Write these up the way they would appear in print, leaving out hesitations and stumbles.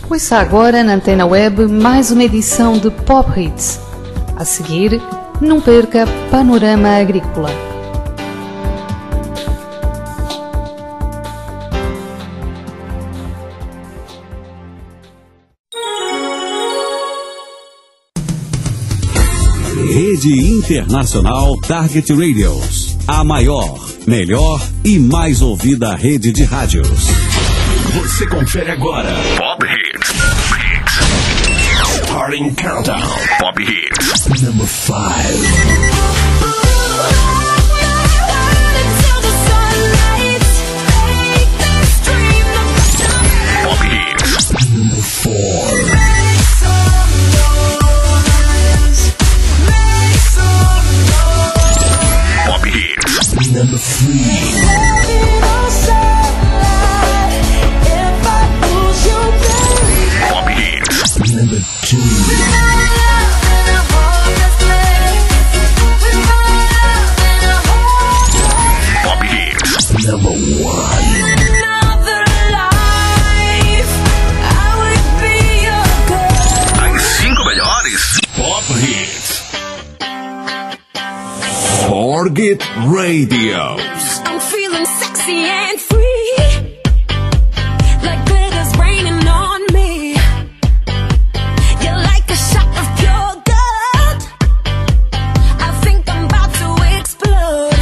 Ouça agora na Antena Web mais uma edição de Pop Hits. A seguir, não perca Panorama Agrícola. Rede Internacional Target Radios. A maior, melhor e mais ouvida rede de rádios. Você confere agora Pop Hits. Starting Countdown. Pop Hits. Number 5. Pop Hits. Number 4. Pop Hits. Number 3. Pop Hits. Number 2. Pop Hits. Number 1. As 5 melhores Pop Hits. Target Radios. I'm feeling sexy and free, like glitter's raining on me. You're like a shot of pure gold. I think I'm about to explode.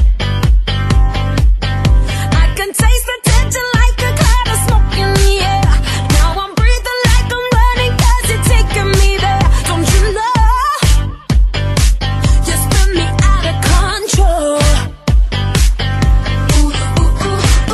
I can taste the tension like a cloud of smoke in the air. Now I'm breathing like I'm running 'cause you're taking me there. Don't you know? You spin me out of control. Ooh, ooh, ooh.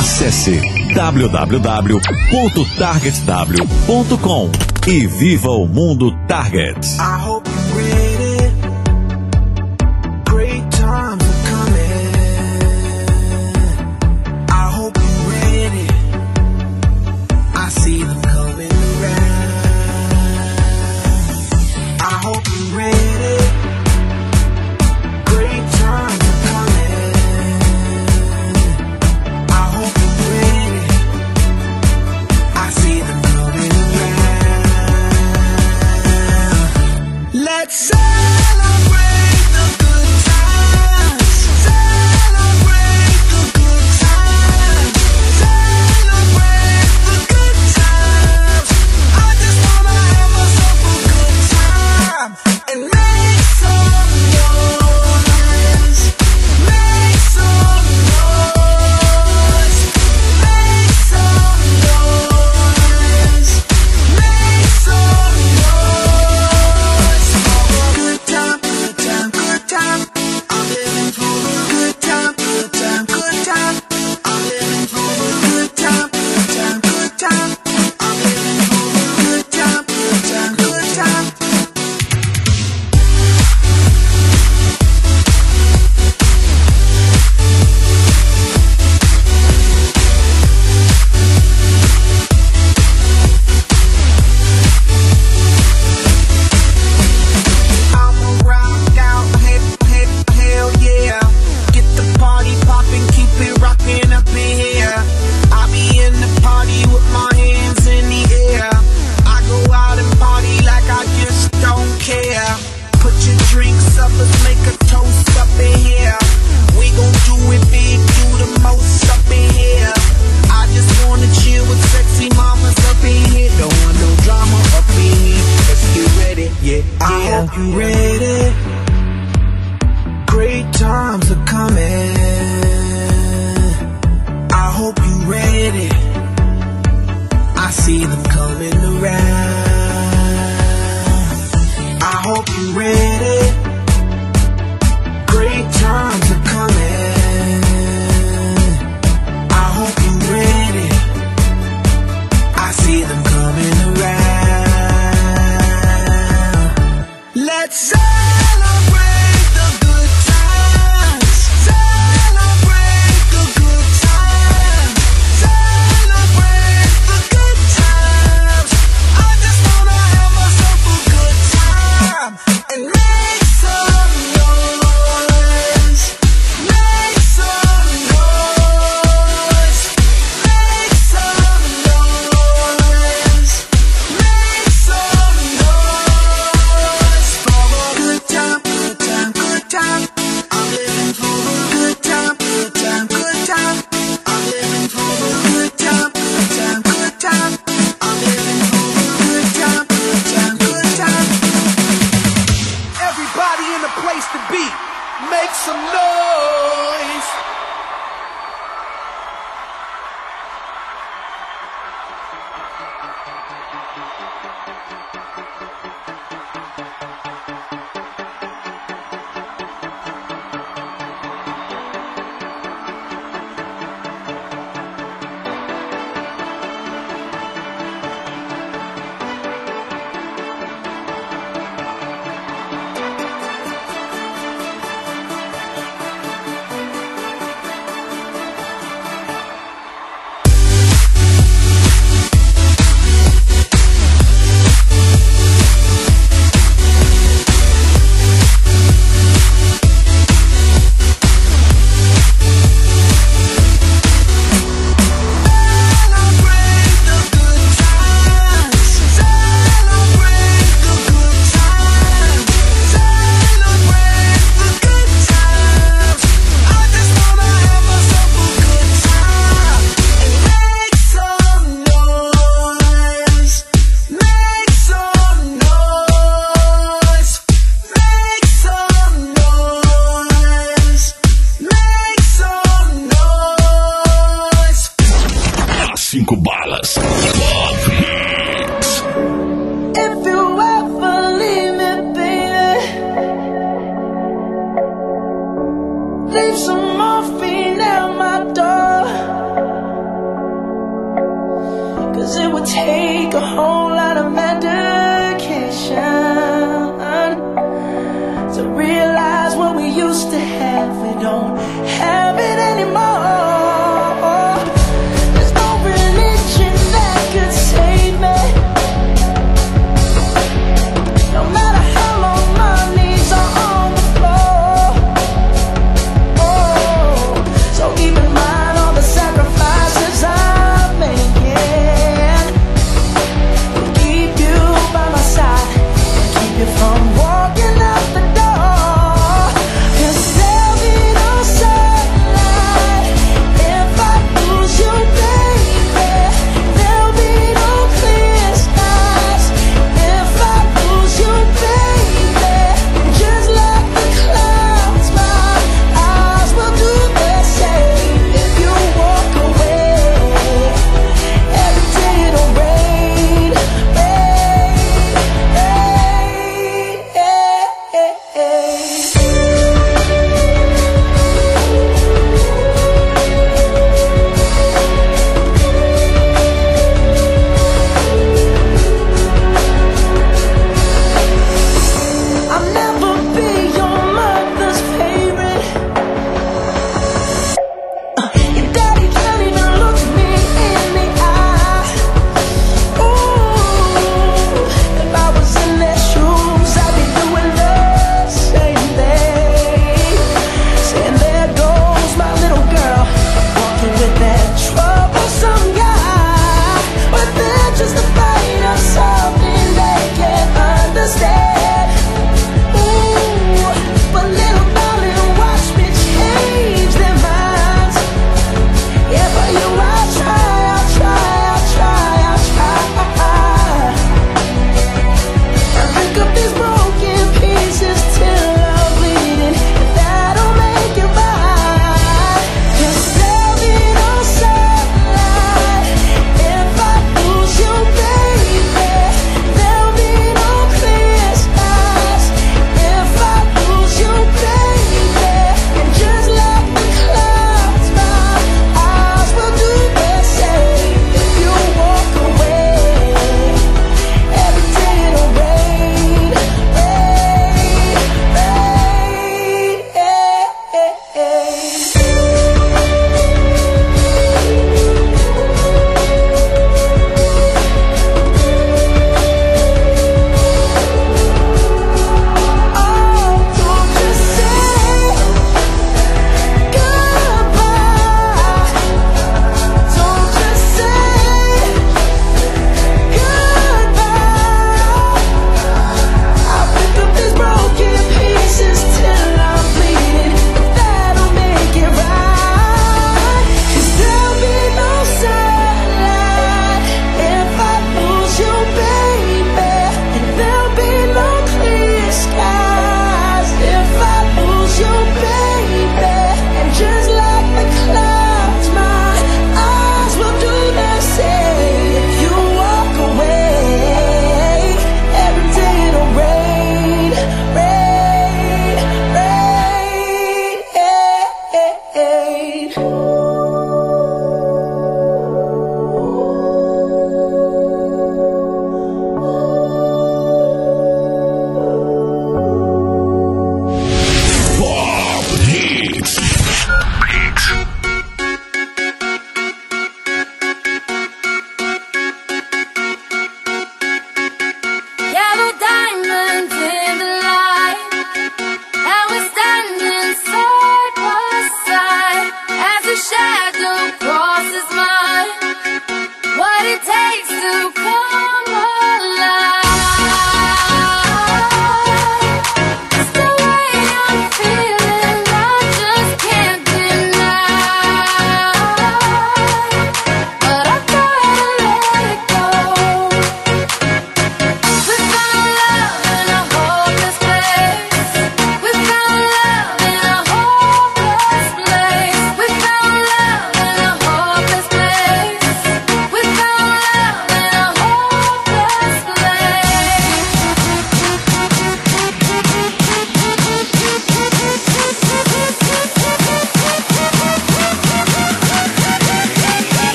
Acesse www.targetw.com e viva o mundo Target. I hope you're ready. Great times are coming. I hope you're ready. I see them coming around. I hope you're ready. Great times are coming. I hope you're ready. I see them coming around. Let's celebrate the good times. Celebrate the good times. Celebrate the good times. I just wanna have myself a good time and make some noise. Make some noise. Make some noise. Make some noise. Good time, good time, good time. I'm living for a good time, good time, good time. I'm living for a good time, good time, good time. I'm living for a good time, good time, good time. I'ma rock out, hell yeah. Get the party poppin', keep it rockin' up in here. I be in the party with my hands in the air. I go out and party like I just don't care. Put your drinks up, let's make a toast up in here. We gon' do it big, do the most up in here. I just wanna chill with sexy mamas up in here. Don't want no drama up in here. Let's get ready, yeah. I hope you ready. Great times are coming. I hope you ready. I see them coming around. I hope you ready. Great times are coming. I hope you ready. I see them coming around. Let's celebrate the good times. Celebrate the good times. Celebrate the good times. I just wanna have myself a good time and make some noise. Make some noise. Make some noise. Make some noise. For a good time, good time, good time. I'm living for a good time, good time, good time. I'm living for a good time, good time, good time. I'm living for a good time, good time, good time. Everybody in the place to be, make some noise. Leave some morphine at my door. if we don't have it anymore. There's no religion that could save me. No matter how long my knees are on the floor. Oh, so keep in mind all the sacrifices I'm making. Keep you by my side, keep you from walking out the door. 'Cause there'll be no sunlight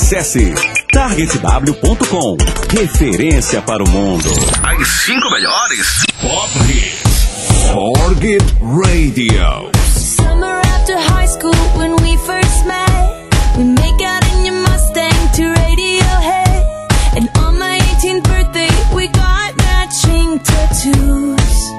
Acesse targetw.com. Referência para o mundo. As 5 melhores. Pop Hits. Target Radio. Summer after high school when we first met, we make out in your Mustang to Radiohead. And on my 18th birthday we got matching tattoos.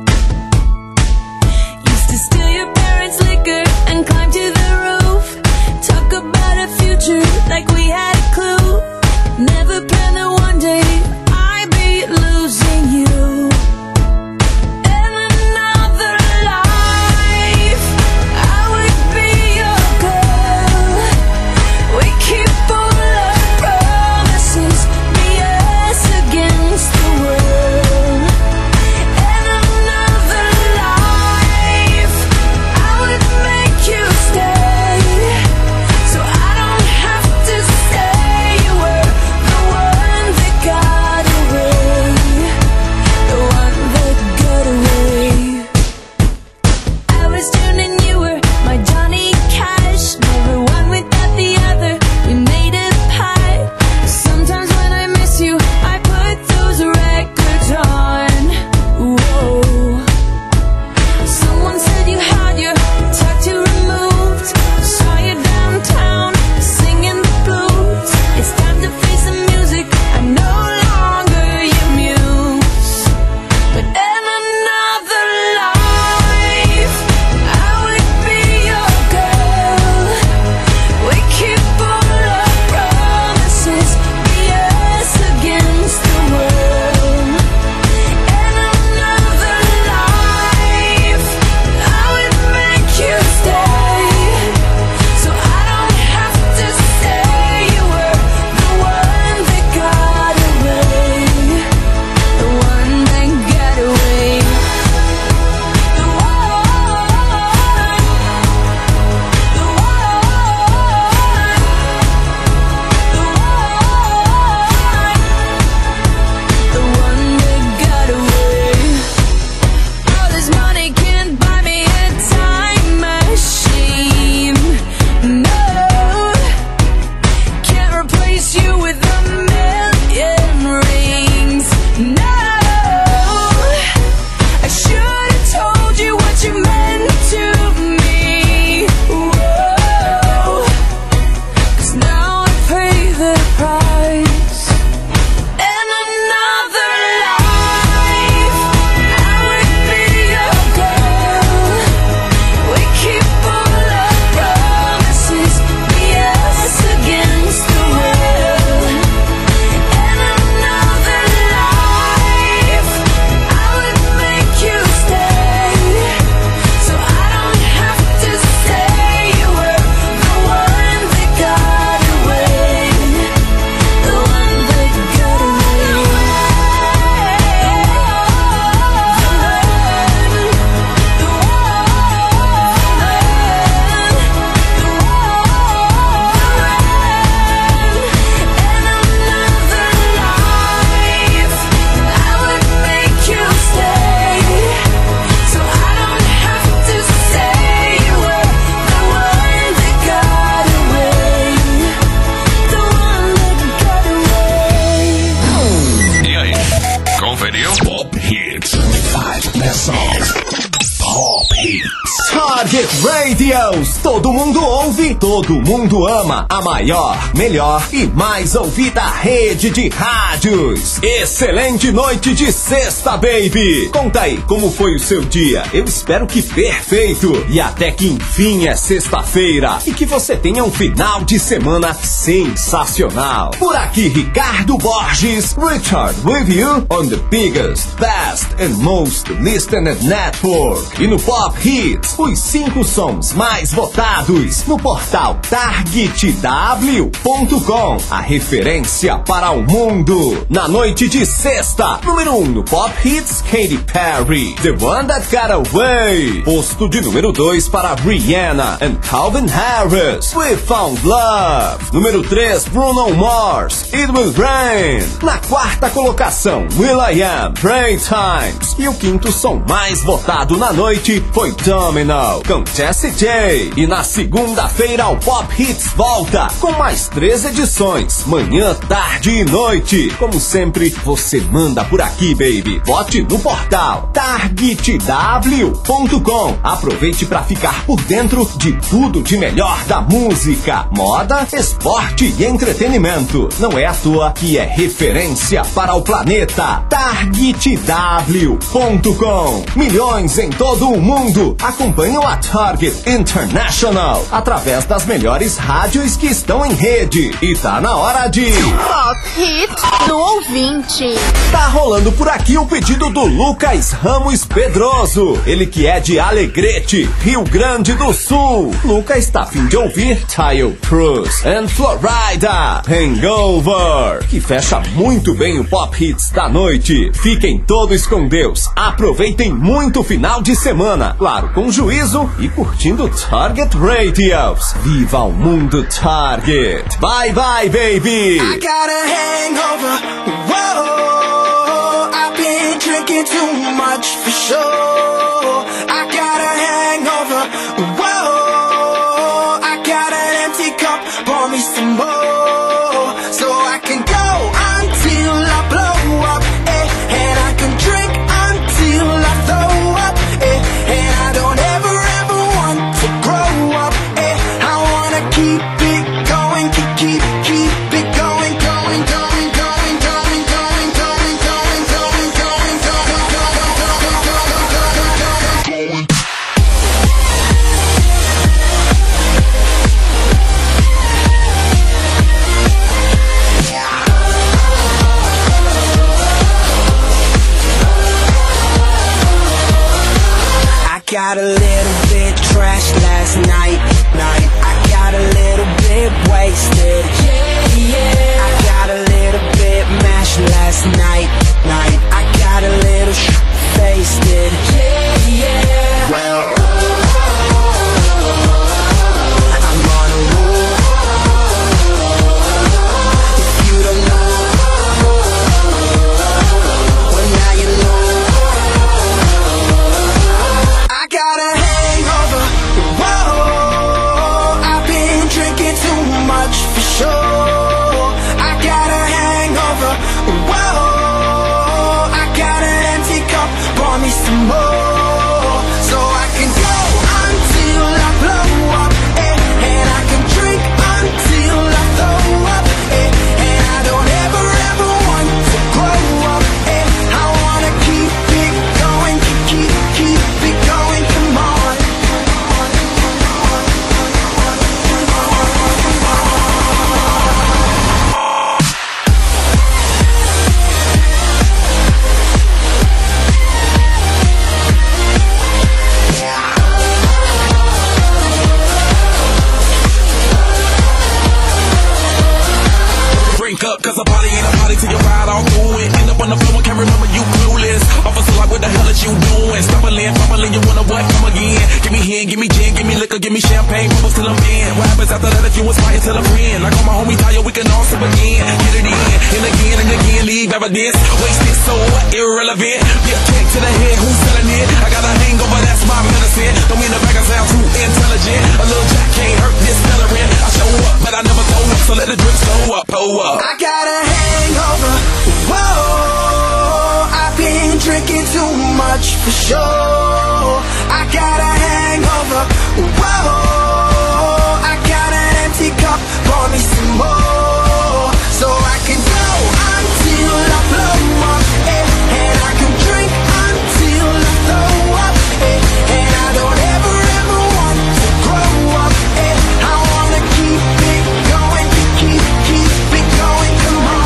Used to steal your parents' liquor and climb to the roof. Talk about a future like we had a clue. Never planned that one day I'd be losing you. In another life I would be your girl. We keep all our promises, be us against the world. In another life I would make you stay, so I don't have to say you were the one that got away, the one that got away. I was June and you were my Johnny Cash, never one without the other, we made a pact. Sometimes when I miss you I put those records on. Whoa. Someone said you had your tattoo removed. Saw you downtown singing the blues. It's time to face the music, I'm no longer your muse. But in another life I would be your girl. We keep all our promises, be us against the world. In another life I would make you stay, so I don't have to say you were the one that got away, the one that got away. The one that got away. All this money can't buy me a time machine. No, can't replace you with a million rings. No, I should have told you what you meant to me. Whoa, 'cause now I pay the price. In another life I would be your girl. We keep all our promises, be us against the world. In another life I would make you stay, so I don't have to say you were the one that got away, the one that got away. In another life I would make you stay, so I don't have to say you were the one that got away, the one that got away. E aí, conferiu? Pop Hits. 5 best songs. Pop Hits. Target Radios, todo mundo ouve, todo mundo ama. A maior, melhor e mais ouvida rede de rádios. Excelente noite de sexta, baby. Conta aí, como foi o seu dia? Eu espero que perfeito. E até que enfim é sexta-feira. E que você tenha um final de semana sensacional. Por aqui, Ricardo Borges, Richard with you on the biggest, best and most listened network. E no Pop Hits, os 5 sons mais votados no portal targetw.com, a referência para o mundo. Na noite de sexta, número 1 no Pop Hits, Katy Perry, The One That Got Away. Posto de número 2 para Rihanna and Calvin Harris, We Found Love. Número 3, Bruno Mars, It Will Rain. Na quarta colocação, will.i.am, Pray Times. E o quinto som mais votado na noite foi Domino, com Jessie J, Play. E na segunda-feira o Pop Hits volta com mais 3 edições, manhã, tarde e noite. Como sempre, você manda por aqui, baby. Vote no portal targetw.com. Aproveite para ficar por dentro de tudo de melhor da música, moda, esporte e entretenimento. Não é à toa que é referência para o planeta. targetw.com. Milhões em todo o mundo acompanham a Target International através das melhores rádios que estão em rede. E tá na hora de Pop Hits do ouvinte. Tá rolando por aqui o pedido do Lucas Ramos Pedroso. Ele que é de Alegrete, Rio Grande do Sul. Lucas tá a fim de ouvir Tile Cruz and Florida Hangover, que fecha muito bem o Pop Hits da noite. Fiquem todos com Deus. Aproveitem muito o final de semana, claro, com juízo e curtindo Target Radios. Viva o mundo Target. Bye bye, baby. I got a hangover. Whoa, I've been drinking too much for sure. I got a hangover. Whoa, I got an empty cup. Pour me some more, so I can go until I blow up, and I can drink until I throw up, and I don't ever want to grow up, I wanna keep it going, keep it going, going, going, going, going, going, going, going, going, going, going, going. I got a little bit trashed last night. I got a little bit wasted. I got a little bit mashed last night. I got a little wasted. Well, I'm on a roll. If you don't know, well now you know. I got a hangover. Whoa, I've been drinking too much for sure. I got a hangover. Whoa, I got an empty cup. Pour me some more, so I can go until I blow up, and I can drink until I throw up, and I don't ever want to grow up, I wanna keep it going, keep it going, come on. Drink up, cause a party ain't a party till you ride all through it. End up on the floor and can't remember you clueless. Officer like, what the hell is you doing? Stumbling, you wanna what? Come again. Give me hen, give me gin, give me liquor, give me champagne, bubbles till I'm in. What happens after that if you inspire till a friend? Like all my homies tell you, we can all sip again. Get it in, and again, leave evidence. Wasted, so what? Irrelevant. Get kicked to the head, who's selling it? I got a hangover, that's my medicine. Don't mean the bag I sound too intelligent. A little jack can't hurt this celery. I show up, but I never told up, so let the drinks go up, pull up. I got a hangover. Whoa, I've been drinking too much for sure. I got a hangover. Whoa, I got an empty cup. Pour me some more, so I can go until I blow up, and I can drink until I throw up, and I don't ever want to grow up, I wanna keep it going, keep it going, come on.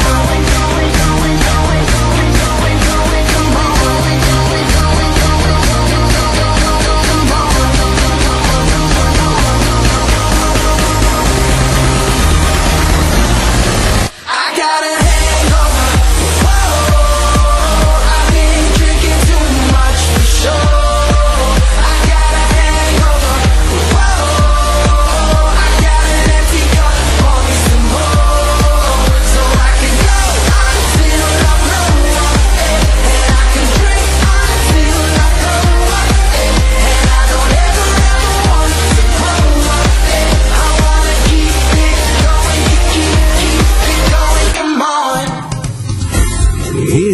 Come on.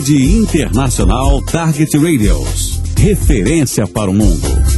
Rede Internacional Target Radios. Referência para o mundo.